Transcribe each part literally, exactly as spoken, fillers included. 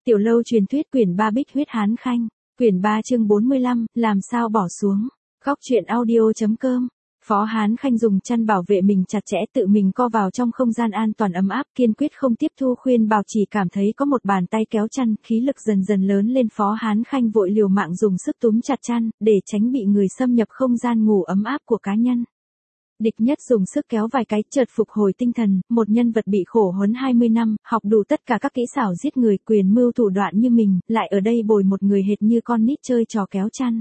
Tiểu lâu truyền thuyết quyển ba Bích huyết hán khanh, quyển ba chương bốn mươi lăm, làm sao bỏ xuống. Góc truyện audio.com. Phó Hán Khanh dùng chăn bảo vệ mình chặt chẽ, tự mình co vào trong không gian an toàn ấm áp, kiên quyết không tiếp thu khuyên bảo, chỉ cảm thấy có một bàn tay kéo chăn, khí lực dần dần lớn lên. Phó Hán Khanh vội liều mạng dùng sức túm chặt chăn, để tránh bị người xâm nhập không gian ngủ ấm áp của cá nhân. Địch Nhất dùng sức kéo vài cái, chợt phục hồi tinh thần, một nhân vật bị khổ huấn hai mươi năm, học đủ tất cả các kỹ xảo giết người, quyền mưu thủ đoạn như mình, lại ở đây bồi một người hệt như con nít chơi trò kéo chăn.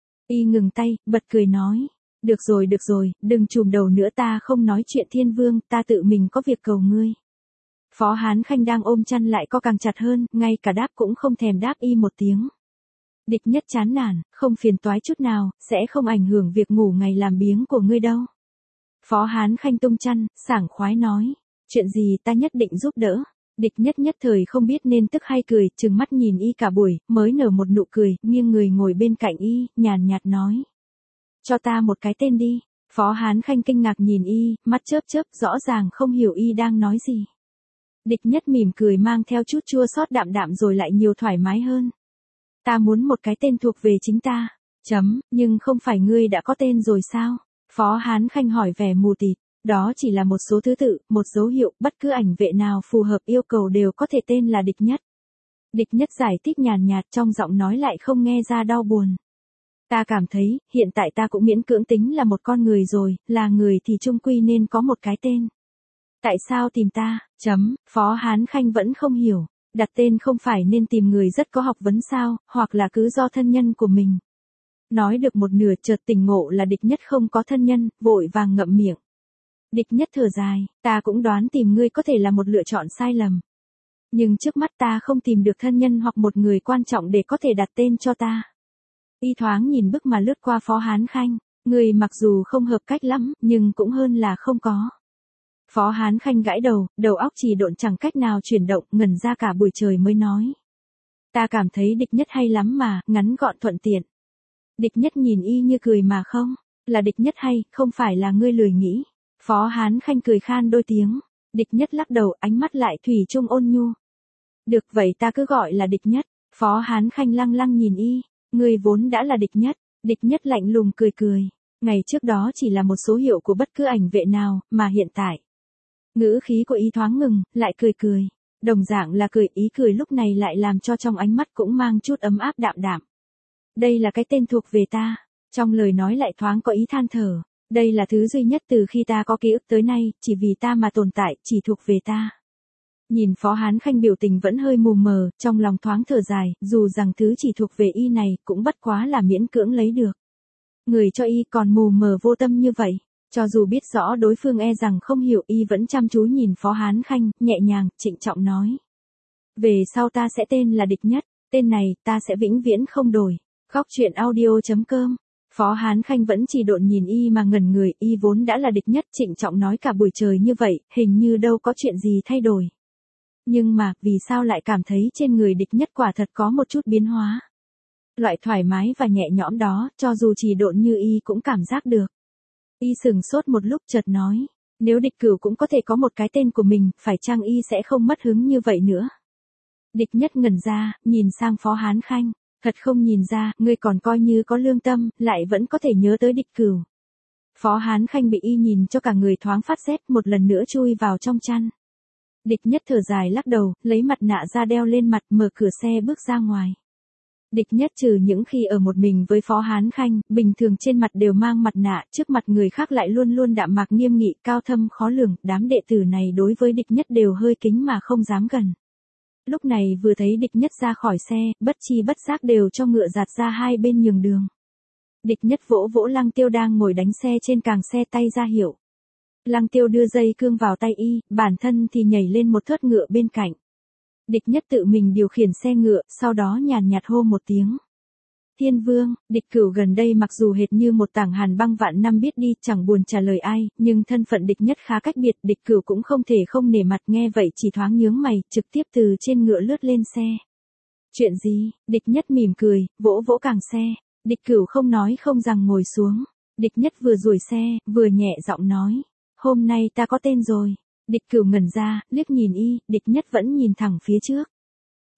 Y ngừng tay, bật cười nói. Được rồi được rồi, đừng trùm đầu nữa, ta không nói chuyện Thiên Vương, ta tự mình có việc cầu ngươi. Phó Hán Khanh đang ôm chăn lại co càng chặt hơn, ngay cả đáp cũng không thèm đáp y một tiếng. Địch Nhất chán nản, không phiền toái chút nào, sẽ không ảnh hưởng việc ngủ ngày làm biếng của ngươi đâu. Phó Hán Khanh tung chăn, sảng khoái nói, chuyện gì ta nhất định giúp đỡ. Địch Nhất nhất thời không biết nên tức hay cười, trừng mắt nhìn y cả buổi, mới nở một nụ cười, nghiêng người ngồi bên cạnh y, nhàn nhạt nói. Cho ta một cái tên đi. Phó Hán Khanh kinh ngạc nhìn y, mắt chớp chớp, rõ ràng không hiểu y đang nói gì. Địch Nhất mỉm cười mang theo chút chua xót đạm đạm rồi lại nhiều thoải mái hơn. Ta muốn một cái tên thuộc về chính ta. Chấm, nhưng không phải ngươi đã có tên rồi sao? Phó Hán Khanh hỏi vẻ mù tịt. Đó chỉ là một số thứ tự, một dấu hiệu, bất cứ ảnh vệ nào phù hợp yêu cầu đều có thể tên là Địch Nhất. Địch Nhất giải thích nhàn nhạt, trong giọng nói lại không nghe ra đau buồn. Ta cảm thấy, hiện tại ta cũng miễn cưỡng tính là một con người rồi, là người thì chung quy nên có một cái tên. Tại sao tìm ta? Chấm, Phó Hán Khanh vẫn không hiểu. Đặt tên không phải nên tìm người rất có học vấn sao, hoặc là cứ do thân nhân của mình. Nói được một nửa chợt tỉnh ngộ là Địch Nhất không có thân nhân, vội vàng ngậm miệng. Địch Nhất thở dài, ta cũng đoán tìm ngươi có thể là một lựa chọn sai lầm. Nhưng trước mắt ta không tìm được thân nhân hoặc một người quan trọng để có thể đặt tên cho ta. Y thoáng nhìn bức mà lướt qua Phó Hán Khanh, người mặc dù không hợp cách lắm, nhưng cũng hơn là không có. Phó Hán Khanh gãi đầu, đầu óc chỉ độn chẳng cách nào chuyển động, ngẩn ra cả buổi trời mới nói. Ta cảm thấy Địch Nhất hay lắm mà, ngắn gọn thuận tiện. Địch Nhất nhìn y như cười mà không, là Địch Nhất hay, không phải là ngươi lười nghĩ. Phó Hán Khanh cười khan đôi tiếng, Địch Nhất lắc đầu, ánh mắt lại thủy chung ôn nhu. Được vậy ta cứ gọi là Địch Nhất. Phó Hán Khanh lăng lăng nhìn y. Ngươi vốn đã là Địch Nhất. Địch Nhất lạnh lùng cười cười. Ngày trước đó chỉ là một số hiệu của bất cứ ảnh vệ nào, mà hiện tại. Ngữ khí của y thoáng ngừng, lại cười cười. Đồng dạng là cười, ý cười lúc này lại làm cho trong ánh mắt cũng mang chút ấm áp đạm đạm. Đây là cái tên thuộc về ta. Trong lời nói lại thoáng có ý than thở. Đây là thứ duy nhất từ khi ta có ký ức tới nay, chỉ vì ta mà tồn tại, chỉ thuộc về ta. Nhìn Phó Hán Khanh biểu tình vẫn hơi mù mờ, trong lòng thoáng thở dài, dù rằng thứ chỉ thuộc về y này, cũng bất quá là miễn cưỡng lấy được. Người cho y còn mù mờ vô tâm như vậy, cho dù biết rõ đối phương e rằng không hiểu, y vẫn chăm chú nhìn Phó Hán Khanh, nhẹ nhàng, trịnh trọng nói. Về sau ta sẽ tên là Địch Nhất, tên này, ta sẽ vĩnh viễn không đổi. Góc truyện audio.com. Phó Hán Khanh vẫn chỉ độn nhìn y mà ngẩn người, y vốn đã là Địch Nhất, trịnh trọng nói cả buổi trời như vậy, hình như đâu có chuyện gì thay đổi. Nhưng mà, vì sao lại cảm thấy trên người Địch Nhất quả thật có một chút biến hóa. Loại thoải mái và nhẹ nhõm đó, cho dù chỉ độn như y cũng cảm giác được. Y sừng sốt một lúc chợt nói, nếu Địch Cửu cũng có thể có một cái tên của mình, phải chăng y sẽ không mất hứng như vậy nữa. Địch Nhất ngẩn ra, nhìn sang Phó Hán Khanh, thật không nhìn ra, ngươi còn coi như có lương tâm, lại vẫn có thể nhớ tới Địch Cửu. Phó Hán Khanh bị y nhìn cho cả người thoáng phát rét, một lần nữa chui vào trong chăn. Địch Nhất thở dài lắc đầu, lấy mặt nạ ra đeo lên mặt, mở cửa xe bước ra ngoài. Địch Nhất trừ những khi ở một mình với Phó Hán Khanh, bình thường trên mặt đều mang mặt nạ, trước mặt người khác lại luôn luôn đạm mạc nghiêm nghị, cao thâm khó lường, đám đệ tử này đối với Địch Nhất đều hơi kính mà không dám gần. Lúc này vừa thấy Địch Nhất ra khỏi xe, bất chi bất giác đều cho ngựa giạt ra hai bên nhường đường. Địch Nhất vỗ vỗ Lăng Tiêu đang ngồi đánh xe trên càng xe tay ra hiệu. Lăng Tiêu đưa dây cương vào tay y, bản thân thì nhảy lên một thớt ngựa bên cạnh. Địch Nhất tự mình điều khiển xe ngựa, sau đó nhàn nhạt hô một tiếng. Thiên Vương. Địch Cửu gần đây mặc dù hệt như một tảng hàn băng vạn năm biết đi, chẳng buồn trả lời ai, nhưng thân phận Địch Nhất khá cách biệt, Địch Cửu cũng không thể không nể mặt, nghe vậy chỉ thoáng nhướng mày, trực tiếp từ trên ngựa lướt lên xe. Chuyện gì? Địch Nhất mỉm cười, vỗ vỗ càng xe. Địch Cửu không nói không rằng ngồi xuống. Địch Nhất vừa duỗi xe, vừa nhẹ giọng nói. Hôm nay ta có tên rồi. Địch Cửu ngẩn ra, liếc nhìn y, Địch Nhất vẫn nhìn thẳng phía trước.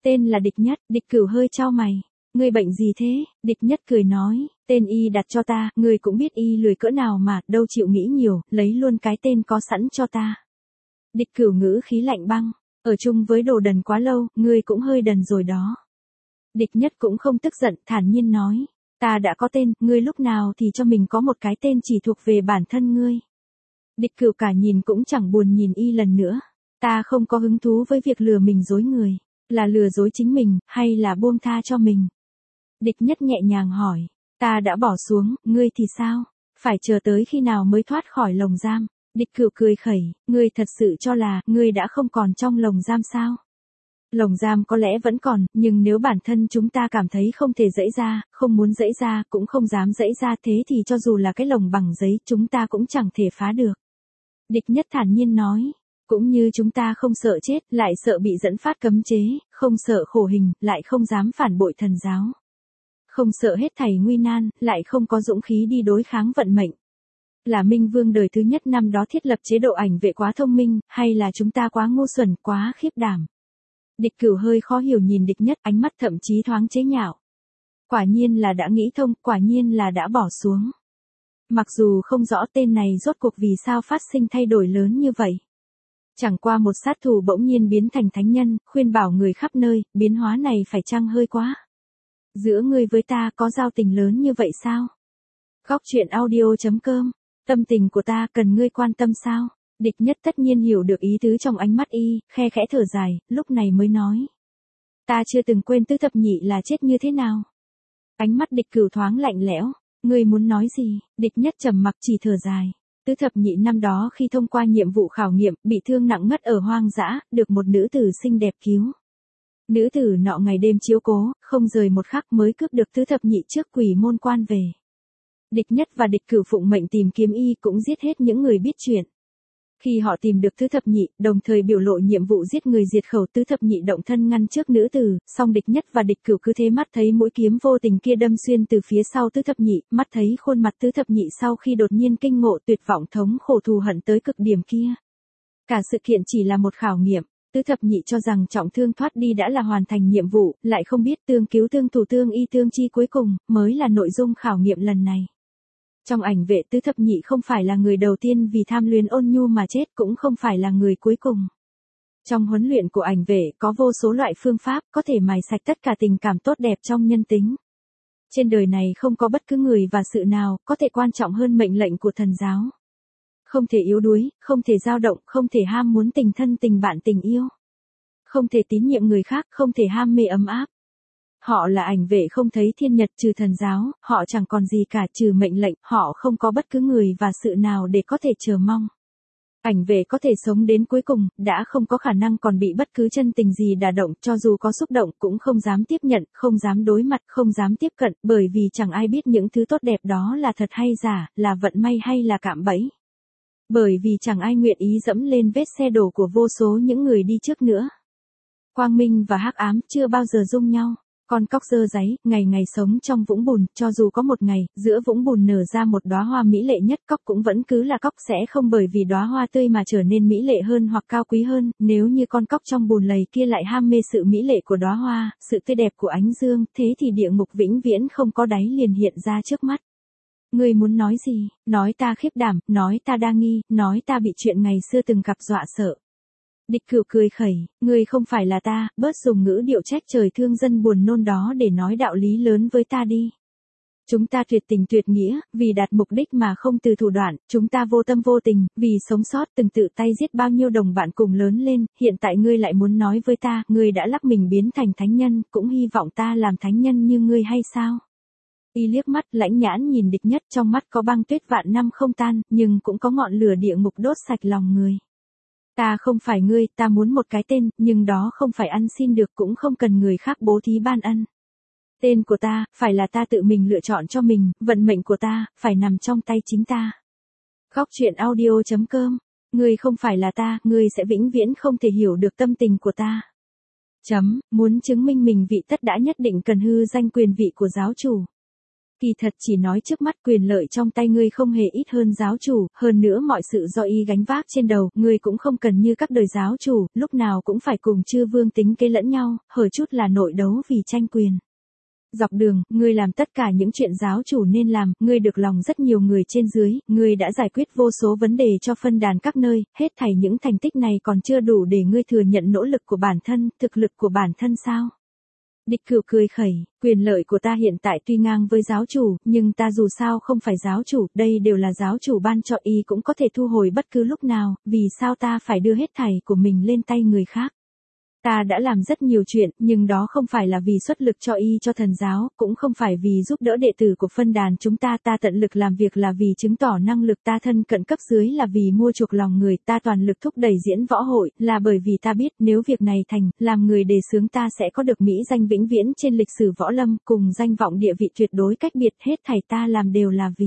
Tên là Địch Nhất. Địch Cửu hơi chau mày. Ngươi bệnh gì thế? Địch Nhất cười nói, tên y đặt cho ta, ngươi cũng biết y lười cỡ nào mà, đâu chịu nghĩ nhiều, lấy luôn cái tên có sẵn cho ta. Địch Cửu ngữ khí lạnh băng, ở chung với đồ đần quá lâu, ngươi cũng hơi đần rồi đó. Địch Nhất cũng không tức giận, thản nhiên nói, ta đã có tên, ngươi lúc nào thì cho mình có một cái tên chỉ thuộc về bản thân ngươi. Địch Cửu cả nhìn cũng chẳng buồn nhìn y lần nữa, ta không có hứng thú với việc lừa mình dối người, là lừa dối chính mình, hay là buông tha cho mình. Địch Nhất nhẹ nhàng hỏi, ta đã bỏ xuống, ngươi thì sao? Phải chờ tới khi nào mới thoát khỏi lồng giam? Địch Cửu cười khẩy, ngươi thật sự cho là, ngươi đã không còn trong lồng giam sao? Lồng giam có lẽ vẫn còn, nhưng nếu bản thân chúng ta cảm thấy không thể giãy ra, không muốn giãy ra, cũng không dám giãy ra thế thì cho dù là cái lồng bằng giấy chúng ta cũng chẳng thể phá được. Địch Nhất thản nhiên nói, cũng như chúng ta không sợ chết, lại sợ bị dẫn phát cấm chế, không sợ khổ hình, lại không dám phản bội thần giáo. Không sợ hết thảy nguy nan, lại không có dũng khí đi đối kháng vận mệnh. Là Minh Vương đời thứ nhất năm đó thiết lập chế độ ảnh vệ quá thông minh, hay là chúng ta quá ngu xuẩn, quá khiếp đảm? Địch Cửu hơi khó hiểu nhìn Địch Nhất, ánh mắt thậm chí thoáng chế nhạo. Quả nhiên là đã nghĩ thông, quả nhiên là đã bỏ xuống. Mặc dù không rõ tên này rốt cuộc vì sao phát sinh thay đổi lớn như vậy. Chẳng qua một sát thủ bỗng nhiên biến thành thánh nhân, khuyên bảo người khắp nơi, biến hóa này phải chăng hơi quá? Giữa ngươi với ta có giao tình lớn như vậy sao? Góc truyện audio chấm com, tâm tình của ta cần ngươi quan tâm sao? Địch Nhất tất nhiên hiểu được ý tứ trong ánh mắt y, khe khẽ thở dài, lúc này mới nói. Ta chưa từng quên Tứ Thập Nhị là chết như thế nào. Ánh mắt Địch Cửu thoáng lạnh lẽo, ngươi muốn nói gì? Địch Nhất trầm mặc chỉ thở dài. Tứ Thập Nhị năm đó khi thông qua nhiệm vụ khảo nghiệm, bị thương nặng ngất ở hoang dã, được một nữ tử xinh đẹp cứu. Nữ tử nọ ngày đêm chiếu cố, không rời một khắc mới cướp được Tứ Thập Nhị trước Quỷ Môn Quan về. Địch Nhất và Địch Cửu phụng mệnh tìm kiếm y cũng giết hết những người biết chuyện. Khi họ tìm được Tứ Thập Nhị, đồng thời biểu lộ nhiệm vụ giết người diệt khẩu, Tứ Thập Nhị động thân ngăn trước nữ tử, song Địch Nhất và Địch Cửu cứ thế mắt thấy mũi kiếm vô tình kia đâm xuyên từ phía sau Tứ Thập Nhị, mắt thấy khuôn mặt Tứ Thập Nhị sau khi đột nhiên kinh ngộ tuyệt vọng thống khổ thù hận tới cực điểm kia. Cả sự kiện chỉ là một khảo nghiệm, Tứ Thập Nhị cho rằng trọng thương thoát đi đã là hoàn thành nhiệm vụ, lại không biết tương cứu tương thủ tương y tương chi cuối cùng, mới là nội dung khảo nghiệm lần này. Trong ảnh vệ Tứ Thập Nhị không phải là người đầu tiên vì tham luyến ôn nhu mà chết, cũng không phải là người cuối cùng. Trong huấn luyện của ảnh vệ có vô số loại phương pháp có thể mài sạch tất cả tình cảm tốt đẹp trong nhân tính. Trên đời này không có bất cứ người và sự nào có thể quan trọng hơn mệnh lệnh của thần giáo. Không thể yếu đuối, không thể dao động, không thể ham muốn tình thân tình bạn tình yêu. Không thể tín nhiệm người khác, không thể ham mê ấm áp. Họ là ảnh vệ không thấy thiên nhật trừ thần giáo, họ chẳng còn gì cả trừ mệnh lệnh, họ không có bất cứ người và sự nào để có thể chờ mong. Ảnh vệ có thể sống đến cuối cùng, đã không có khả năng còn bị bất cứ chân tình gì đả động, cho dù có xúc động cũng không dám tiếp nhận, không dám đối mặt, không dám tiếp cận, bởi vì chẳng ai biết những thứ tốt đẹp đó là thật hay giả, là vận may hay là cạm bẫy. Bởi vì chẳng ai nguyện ý dẫm lên vết xe đổ của vô số những người đi trước nữa. Quang minh và hắc ám chưa bao giờ dung nhau. Con cóc dơ dáy, ngày ngày sống trong vũng bùn, cho dù có một ngày, giữa vũng bùn nở ra một đóa hoa mỹ lệ nhất, cóc cũng vẫn cứ là cóc, sẽ không bởi vì đóa hoa tươi mà trở nên mỹ lệ hơn hoặc cao quý hơn, nếu như con cóc trong bùn lầy kia lại ham mê sự mỹ lệ của đóa hoa, sự tươi đẹp của ánh dương, thế thì địa ngục vĩnh viễn không có đáy liền hiện ra trước mắt. Ngươi muốn nói gì? Nói ta khiếp đảm, nói ta đa nghi, nói ta bị chuyện ngày xưa từng gặp dọa sợ. Địch Cửu cười khẩy, ngươi không phải là ta, bớt dùng ngữ điệu trách trời thương dân buồn nôn đó để nói đạo lý lớn với ta đi. Chúng ta tuyệt tình tuyệt nghĩa, vì đạt mục đích mà không từ thủ đoạn, chúng ta vô tâm vô tình, vì sống sót từng tự tay giết bao nhiêu đồng bạn cùng lớn lên, hiện tại ngươi lại muốn nói với ta, ngươi đã lắc mình biến thành thánh nhân, cũng hy vọng ta làm thánh nhân như ngươi hay sao? Y liếc mắt lãnh nhãn nhìn Địch Nhất, trong mắt có băng tuyết vạn năm không tan, nhưng cũng có ngọn lửa địa ngục đốt sạch lòng người. Ta không phải ngươi, ta muốn một cái tên, nhưng đó không phải ăn xin được, cũng không cần người khác bố thí ban ân. Tên của ta, phải là ta tự mình lựa chọn cho mình, vận mệnh của ta, phải nằm trong tay chính ta. Góc truyện audio chấm com, ngươi không phải là ta, ngươi sẽ vĩnh viễn không thể hiểu được tâm tình của ta. Chấm, muốn chứng minh mình vị tất đã nhất định cần hư danh quyền vị của giáo chủ. Kỳ thật chỉ nói trước mắt quyền lợi trong tay ngươi không hề ít hơn giáo chủ, hơn nữa mọi sự do y gánh vác trên đầu, ngươi cũng không cần như các đời giáo chủ, lúc nào cũng phải cùng chư vương tính kế lẫn nhau, hở chút là nội đấu vì tranh quyền. Dọc đường, ngươi làm tất cả những chuyện giáo chủ nên làm, ngươi được lòng rất nhiều người trên dưới, ngươi đã giải quyết vô số vấn đề cho phân đàn các nơi, hết thảy những thành tích này còn chưa đủ để ngươi thừa nhận nỗ lực của bản thân, thực lực của bản thân sao? Địch Cửu cười khẩy, quyền lợi của ta hiện tại tuy ngang với giáo chủ, nhưng ta dù sao không phải giáo chủ, đây đều là giáo chủ ban cho y cũng có thể thu hồi bất cứ lúc nào, vì sao ta phải đưa hết thảy của mình lên tay người khác? Ta đã làm rất nhiều chuyện, nhưng đó không phải là vì xuất lực cho y cho thần giáo, cũng không phải vì giúp đỡ đệ tử của phân đàn chúng ta. Ta tận lực làm việc là vì chứng tỏ năng lực, ta thân cận cấp dưới là vì mua chuộc lòng người, ta toàn lực thúc đẩy diễn võ hội, là bởi vì ta biết nếu việc này thành, làm người đề xướng ta sẽ có được mỹ danh vĩnh viễn trên lịch sử võ lâm, cùng danh vọng địa vị tuyệt đối cách biệt, hết thảy ta làm đều là vì.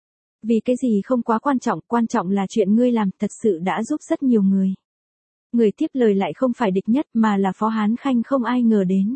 Vì cái gì không quá quan trọng, quan trọng là chuyện ngươi làm thật sự đã giúp rất nhiều người. Người tiếp lời lại không phải Địch Nhất mà là Phó Hán Khanh, không ai ngờ đến.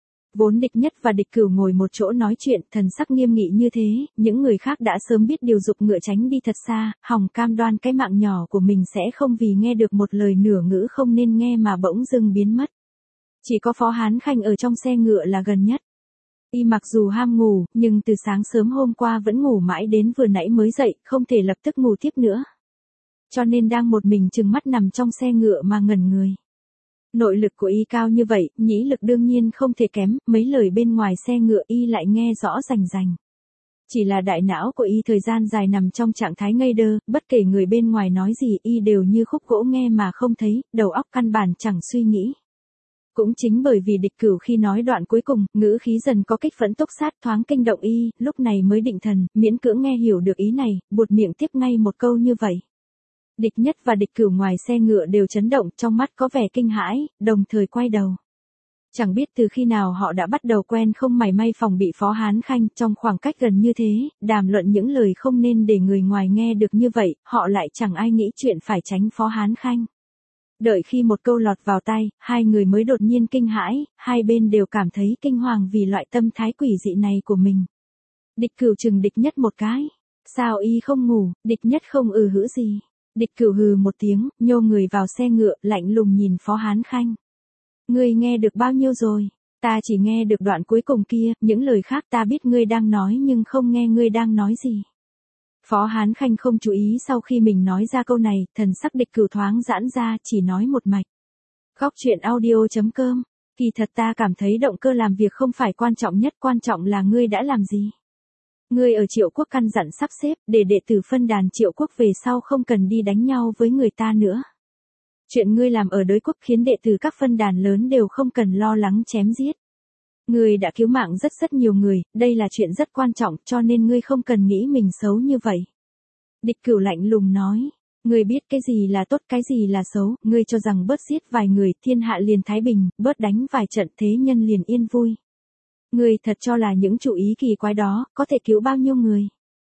Vốn Địch Nhất và Địch Cửu ngồi một chỗ nói chuyện, thần sắc nghiêm nghị như thế, những người khác đã sớm biết điều dục ngựa tránh đi thật xa, hòng cam đoan cái mạng nhỏ của mình sẽ không vì nghe được một lời nửa ngữ không nên nghe mà bỗng dưng biến mất. Chỉ có Phó Hán Khanh ở trong xe ngựa là gần nhất. Y mặc dù ham ngủ, nhưng từ sáng sớm hôm qua vẫn ngủ mãi đến vừa nãy mới dậy, không thể lập tức ngủ tiếp nữa. Cho nên đang một mình chừng mắt nằm trong xe ngựa mà ngẩn người. Nội lực của y cao như vậy, nhĩ lực đương nhiên không thể kém, mấy lời bên ngoài xe ngựa y lại nghe rõ rành rành. Chỉ là đại não của y thời gian dài nằm trong trạng thái ngây đơ, bất kể người bên ngoài nói gì y đều như khúc gỗ nghe mà không thấy, đầu óc căn bản chẳng suy nghĩ. Cũng chính bởi vì Địch Cửu khi nói đoạn cuối cùng, ngữ khí dần có kích phẫn túc sát thoáng kinh động y, lúc này mới định thần, miễn cưỡng nghe hiểu được ý này, buột miệng tiếp ngay một câu như vậy. Địch Nhất và Địch Cửu ngoài xe ngựa đều chấn động, trong mắt có vẻ kinh hãi, đồng thời quay đầu. Chẳng biết từ khi nào họ đã bắt đầu quen không mảy may phòng bị Phó Hán Khanh, trong khoảng cách gần như thế, đàm luận những lời không nên để người ngoài nghe được như vậy, họ lại chẳng ai nghĩ chuyện phải tránh Phó Hán Khanh. Đợi khi một câu lọt vào tai, hai người mới đột nhiên kinh hãi, hai bên đều cảm thấy kinh hoàng vì loại tâm thái quỷ dị này của mình. Địch Cửu chừng Địch Nhất một cái. Sao y không ngủ? Địch Nhất không ừ hữ gì. Địch Cửu hừ một tiếng, nhô người vào xe ngựa, lạnh lùng nhìn Phó Hán Khanh. Ngươi nghe được bao nhiêu rồi? Ta chỉ nghe được đoạn cuối cùng kia, những lời khác ta biết ngươi đang nói nhưng không nghe ngươi đang nói gì. Phó Hán Khanh không chú ý sau khi mình nói ra câu này, thần sắc Địch Cửu thoáng giãn ra, chỉ nói một mạch. Góc truyện audio chấm com. Kỳ thật ta cảm thấy động cơ làm việc không phải quan trọng nhất, quan trọng là ngươi đã làm gì. Ngươi ở Triệu Quốc căn dặn sắp xếp, để đệ tử phân đàn Triệu Quốc về sau không cần đi đánh nhau với người ta nữa. Chuyện ngươi làm ở Đới Quốc khiến đệ tử các phân đàn lớn đều không cần lo lắng chém giết. Ngươi đã cứu mạng rất rất nhiều người, đây là chuyện rất quan trọng, cho nên ngươi không cần nghĩ mình xấu như vậy. Địch Cửu lạnh lùng nói, ngươi biết cái gì là tốt cái gì là xấu, ngươi cho rằng bớt giết vài người thiên hạ liền thái bình, bớt đánh vài trận thế nhân liền yên vui. Ngươi thật cho là những chủ ý kỳ quái đó, có thể cứu bao nhiêu người.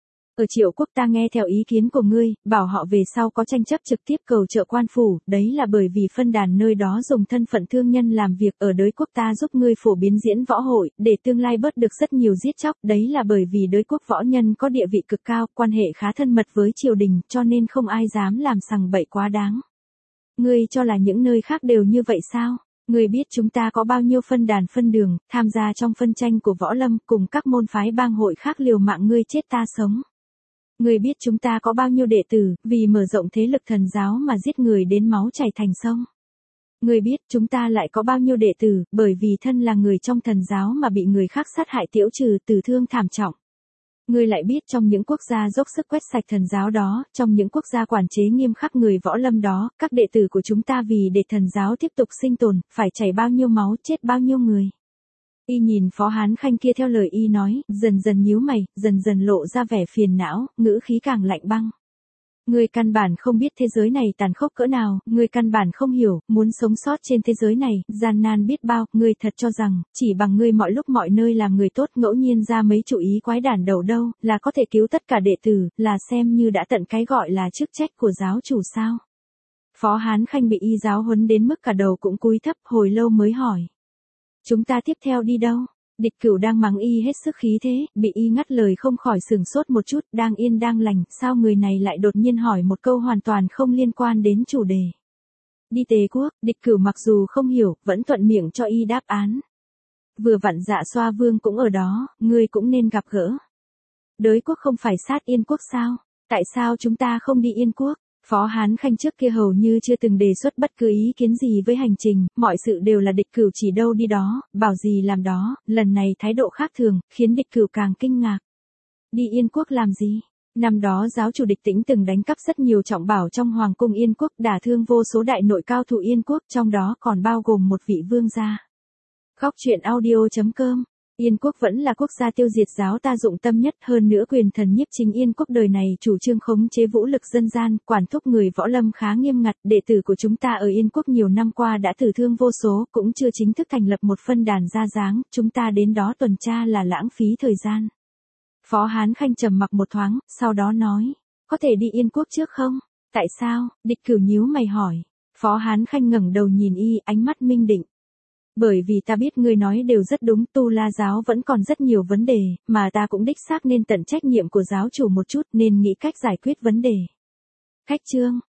Ở Triệu Quốc ta nghe theo ý kiến của ngươi, bảo họ về sau có tranh chấp trực tiếp cầu trợ quan phủ, đấy là bởi vì phân đàn nơi đó dùng thân phận thương nhân làm việc, ở Đới Quốc ta giúp ngươi phổ biến diễn võ hội, để tương lai bớt được rất nhiều giết chóc, đấy là bởi vì Đới Quốc võ nhân có địa vị cực cao, quan hệ khá thân mật với triều đình, cho nên không ai dám làm sằng bậy quá đáng. Ngươi cho là những nơi khác đều như vậy sao? Ngươi biết chúng ta có bao nhiêu phân đàn phân đường, tham gia trong phân tranh của võ lâm, cùng các môn phái bang hội khác liều mạng ngươi chết ta sống. Ngươi biết chúng ta có bao nhiêu đệ tử, vì mở rộng thế lực thần giáo mà giết người đến máu chảy thành sông. Ngươi biết chúng ta lại có bao nhiêu đệ tử, bởi vì thân là người trong thần giáo mà bị người khác sát hại tiễu trừ, tử thương thảm trọng. Ngươi lại biết trong những quốc gia dốc sức quét sạch thần giáo đó, trong những quốc gia quản chế nghiêm khắc người võ lâm đó, các đệ tử của chúng ta vì để thần giáo tiếp tục sinh tồn, phải chảy bao nhiêu máu, chết bao nhiêu người. Y nhìn Phó Hán Khanh kia theo lời y nói, dần dần nhíu mày, dần dần lộ ra vẻ phiền não, ngữ khí càng lạnh băng. Ngươi căn bản không biết thế giới này tàn khốc cỡ nào, ngươi căn bản không hiểu, muốn sống sót trên thế giới này, gian nan biết bao, ngươi thật cho rằng, chỉ bằng ngươi mọi lúc mọi nơi làm người tốt ngẫu nhiên ra mấy chủ ý quái đản đầu đâu, là có thể cứu tất cả đệ tử, là xem như đã tận cái gọi là chức trách của giáo chủ sao. Phó Hán Khanh bị y giáo huấn đến mức cả đầu cũng cúi thấp, hồi lâu mới hỏi. Chúng ta tiếp theo đi đâu? Địch Cửu đang mắng y hết sức khí thế, bị y ngắt lời không khỏi sửng sốt một chút, đang yên đang lành, sao người này lại đột nhiên hỏi một câu hoàn toàn không liên quan đến chủ đề. Đi Tề quốc, Địch Cửu mặc dù không hiểu, vẫn thuận miệng cho y đáp án. Vừa vặn Dạ Xoa Vương cũng ở đó, ngươi cũng nên gặp gỡ. Đới quốc không phải sát Yên quốc sao? Tại sao chúng ta không đi Yên quốc? Phó Hán Khanh trước kia hầu như chưa từng đề xuất bất cứ ý kiến gì với hành trình, mọi sự đều là Địch Cửu chỉ đâu đi đó, bảo gì làm đó, lần này thái độ khác thường, khiến Địch Cửu càng kinh ngạc. Đi Yên quốc làm gì? Năm đó giáo chủ Địch Tĩnh từng đánh cắp rất nhiều trọng bảo trong hoàng cung Yên quốc, đả thương vô số đại nội cao thủ Yên quốc, trong đó còn bao gồm một vị vương gia. Khóc chuyện audio chấm com. Yên quốc vẫn là quốc gia tiêu diệt giáo ta dụng tâm nhất, hơn nữa quyền thần nhiếp chính Yên quốc đời này chủ trương khống chế vũ lực dân gian, quản thúc người võ lâm khá nghiêm ngặt, đệ tử của chúng ta ở Yên quốc nhiều năm qua đã tử thương vô số, cũng chưa chính thức thành lập một phân đàn ra dáng, chúng ta đến đó tuần tra là lãng phí thời gian. Phó Hán Khanh trầm mặc một thoáng, sau đó nói, có thể đi Yên quốc trước không? Tại sao? Địch Cửu nhíu mày hỏi. Phó Hán Khanh ngẩng đầu nhìn y, ánh mắt minh định. Bởi vì ta biết ngươi nói đều rất đúng, Tu La giáo vẫn còn rất nhiều vấn đề, mà ta cũng đích xác nên tận trách nhiệm của giáo chủ một chút, nên nghĩ cách giải quyết vấn đề. Cách chương,